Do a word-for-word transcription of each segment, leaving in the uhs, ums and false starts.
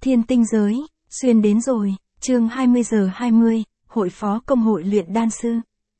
Thiên tinh giới, xuyên đến rồi, chương hai mươi giờ hai mươi, Hội phó công hội luyện đan sư.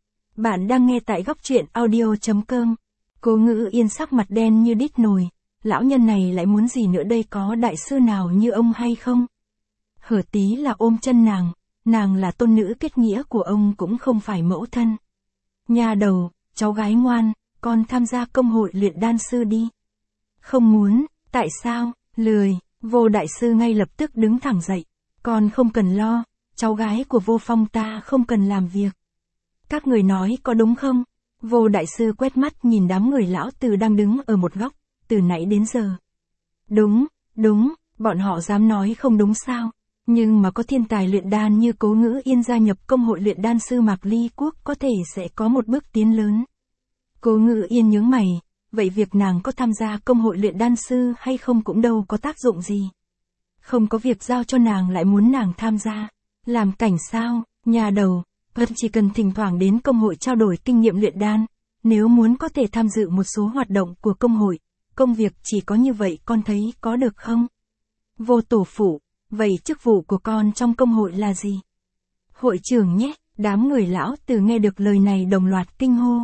Bạn đang nghe tại góc truyện audio.com. Cố Ngữ Yên sắc mặt đen như đít nồi, lão nhân này lại muốn gì nữa đây, có đại sư nào như ông hay không? Hở Tí là ôm chân nàng, nàng là tôn nữ kết nghĩa của ông cũng không phải mẫu thân. Nhà đầu, cháu gái ngoan, con tham gia công hội luyện đan sư đi. Không muốn, tại sao, lười, Vô đại sư ngay lập tức đứng thẳng dậy. Con không cần lo, cháu gái của Vô Phong ta không cần làm việc. Các người nói có đúng không? Vô đại sư quét mắt nhìn đám người lão Từ đang đứng ở một góc, từ nãy đến giờ. Đúng, đúng, bọn họ dám nói không đúng sao? Nhưng mà có thiên tài luyện đan như Cố Ngữ Yên gia nhập công hội luyện đan sư Mạc Ly Quốc có thể sẽ có một bước tiến lớn. Cố Ngữ Yên nhướng mày, vậy việc nàng có tham gia công hội luyện đan sư hay không cũng đâu có tác dụng gì. Không có việc giao cho nàng lại muốn nàng tham gia. Làm cảnh sao, nhà đầu, Phật chỉ cần thỉnh thoảng đến công hội trao đổi kinh nghiệm luyện đan, nếu muốn có thể tham dự một số hoạt động của công hội, công việc chỉ có như vậy con thấy có được không? Vô tổ phụ, vậy chức vụ của con trong công hội là gì? Hội trưởng nhé, đám người lão Từ nghe được lời này đồng loạt kinh hô.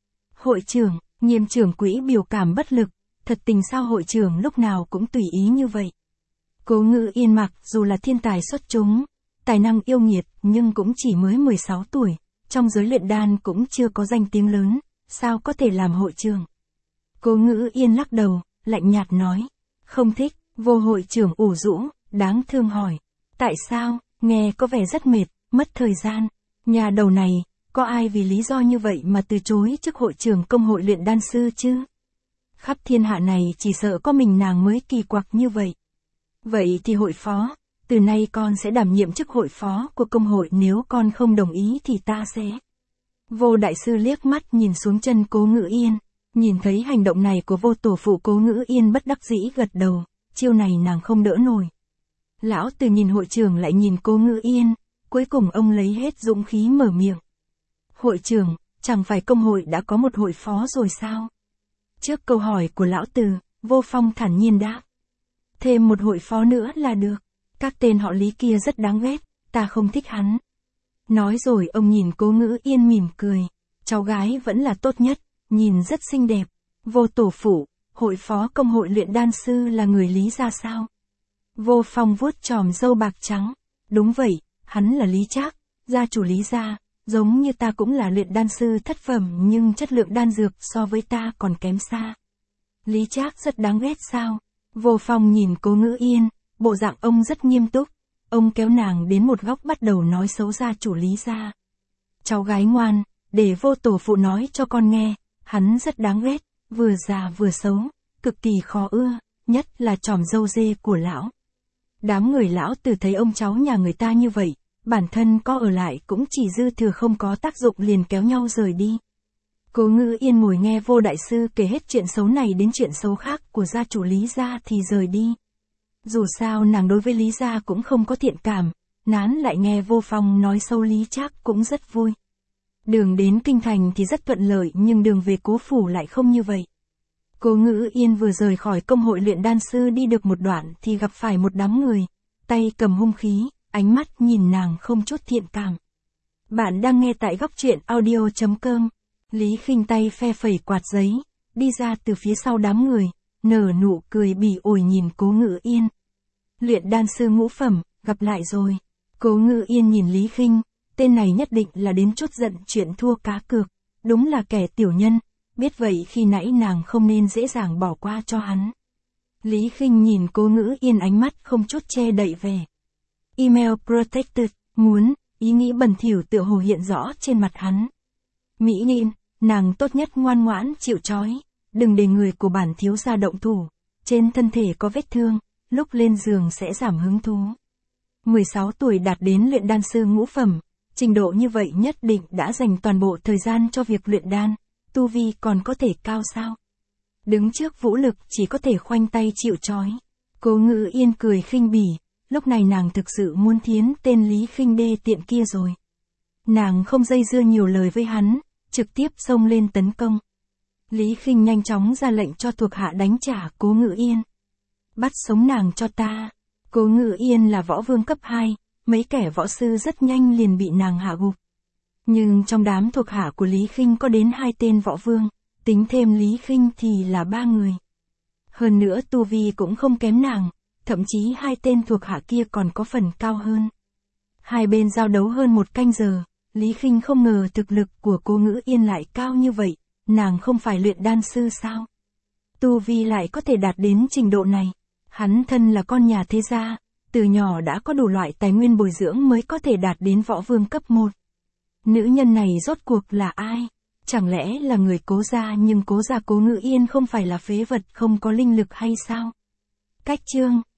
Hội trưởng, Nghiêm trưởng quỹ biểu cảm bất lực, thật tình sao hội trưởng lúc nào cũng tùy ý như vậy. Cố Ngữ Yên mặc dù là thiên tài xuất chúng, tài năng yêu nghiệt nhưng cũng chỉ mới mười sáu tuổi, trong giới luyện đan cũng chưa có danh tiếng lớn, sao có thể làm hội trưởng. Cố Ngữ Yên lắc đầu, lạnh nhạt nói, không thích. Vô hội trưởng ủ rũ, đáng thương hỏi, tại sao, nghe có vẻ rất mệt, mất thời gian. Nhà đầu này, có ai vì lý do như vậy mà từ chối chức hội trưởng công hội luyện đan sư chứ? Khắp thiên hạ này chỉ sợ có mình nàng mới kỳ quặc như vậy. Vậy thì hội phó, từ nay con sẽ đảm nhiệm chức hội phó của công hội, nếu con không đồng ý thì ta sẽ. Vô đại sư liếc mắt nhìn xuống chân Cố Ngữ Yên, nhìn thấy hành động này của vô tổ phụ Cố Ngữ Yên bất đắc dĩ gật đầu, chiêu này nàng không đỡ nổi. Lão Từ nhìn hội trưởng lại nhìn Cố Ngữ Yên, cuối cùng ông lấy hết dũng khí mở miệng. Hội trưởng, chẳng phải công hội đã có một hội phó rồi sao? Trước câu hỏi của lão Từ, Vô Phong thản nhiên đáp. Thêm một hội phó nữa là được. Các tên họ Lý kia rất đáng ghét, ta không thích hắn. Nói rồi ông nhìn Cố Ngữ Yên mỉm cười. Cháu gái vẫn là tốt nhất, nhìn rất xinh đẹp. Vô tổ phụ, hội phó công hội luyện đan sư là người Lý gia sao? Vô Phong vuốt chòm râu bạc trắng. Đúng vậy, hắn là Lý Trác, gia chủ Lý gia. Giống như ta cũng là luyện đan sư thất phẩm nhưng chất lượng đan dược so với ta còn kém xa. Lý Trác rất đáng ghét sao? Vô Phong nhìn Cố Ngữ Yên, bộ dạng ông rất nghiêm túc. Ông kéo nàng đến một góc bắt đầu nói xấu gia chủ Lý gia. Cháu gái ngoan, để vô tổ phụ nói cho con nghe, hắn rất đáng ghét, vừa già vừa xấu, cực kỳ khó ưa, nhất là chòm râu dê của lão. Đám người lão Từ thấy ông cháu nhà người ta như vậy, bản thân có ở lại cũng chỉ dư thừa không có tác dụng liền kéo nhau rời đi. Cố Ngữ Yên ngồi nghe Vô đại sư kể hết chuyện xấu này đến chuyện xấu khác của gia chủ Lý gia thì rời đi. Dù sao nàng đối với Lý gia cũng không có thiện cảm, nán lại nghe Vô Phong nói xấu Lý Trác cũng rất vui. Đường đến kinh thành thì rất thuận lợi nhưng đường về Cố phủ lại không như vậy. Cố Ngữ Yên vừa rời khỏi công hội luyện đan sư đi được một đoạn thì gặp phải một đám người, tay cầm hung khí, ánh mắt nhìn nàng không chút thiện cảm. Bạn đang nghe tại góc truyện audio.com. Lý Khinh tay phe phẩy quạt giấy, đi ra từ phía sau đám người, nở nụ cười bỉ ổi nhìn Cố Ngữ Yên. Luyện đan sư ngũ phẩm, gặp lại rồi. Cố Ngữ Yên nhìn Lý Khinh, tên này nhất định là đến chút giận chuyện thua cá cược, đúng là kẻ tiểu nhân, biết vậy khi nãy nàng không nên dễ dàng bỏ qua cho hắn. Lý Khinh nhìn Cố Ngữ Yên ánh mắt không chút che đậy vẻ. Email protected, muốn, ý nghĩ bẩn thỉu tựa hồ hiện rõ trên mặt hắn. Mỹ Ninh, nàng tốt nhất ngoan ngoãn chịu trói, đừng để người của bản thiếu gia động thủ, trên thân thể có vết thương, lúc lên giường sẽ giảm hứng thú. mười sáu tuổi đạt đến luyện đan sư ngũ phẩm, trình độ như vậy nhất định đã dành toàn bộ thời gian cho việc luyện đan, tu vi còn có thể cao sao? Đứng trước vũ lực chỉ có thể khoanh tay chịu trói. Cố Ngữ Yên cười khinh bỉ. Lúc này nàng thực sự muốn thiến tên Lý Khinh đê tiện kia rồi. Nàng không dây dưa nhiều lời với hắn, trực tiếp xông lên tấn công. Lý Khinh nhanh chóng ra lệnh cho thuộc hạ đánh trả Cố Ngữ Yên. Bắt sống nàng cho ta. Cố Ngự Yên là võ vương cấp hai, mấy kẻ võ sư rất nhanh liền bị nàng hạ gục. Nhưng trong đám thuộc hạ của Lý Khinh có đến hai tên võ vương, tính thêm Lý Khinh thì là ba người. Hơn nữa tu vi cũng không kém nàng, thậm chí hai tên thuộc hạ kia còn có phần cao hơn. Hai bên giao đấu hơn một canh giờ, Lý Khinh không ngờ thực lực của Cố Ngự Yên lại cao như vậy, nàng không phải luyện đan sư sao? Tu vi lại có thể đạt đến trình độ này. Hắn thân là con nhà thế gia, từ nhỏ đã có đủ loại tài nguyên bồi dưỡng mới có thể đạt đến võ vương cấp một. Nữ nhân này rốt cuộc là ai? Chẳng lẽ là người Cố gia, nhưng Cố gia Cố Ngự Yên không phải là phế vật không có linh lực hay sao? Cách chương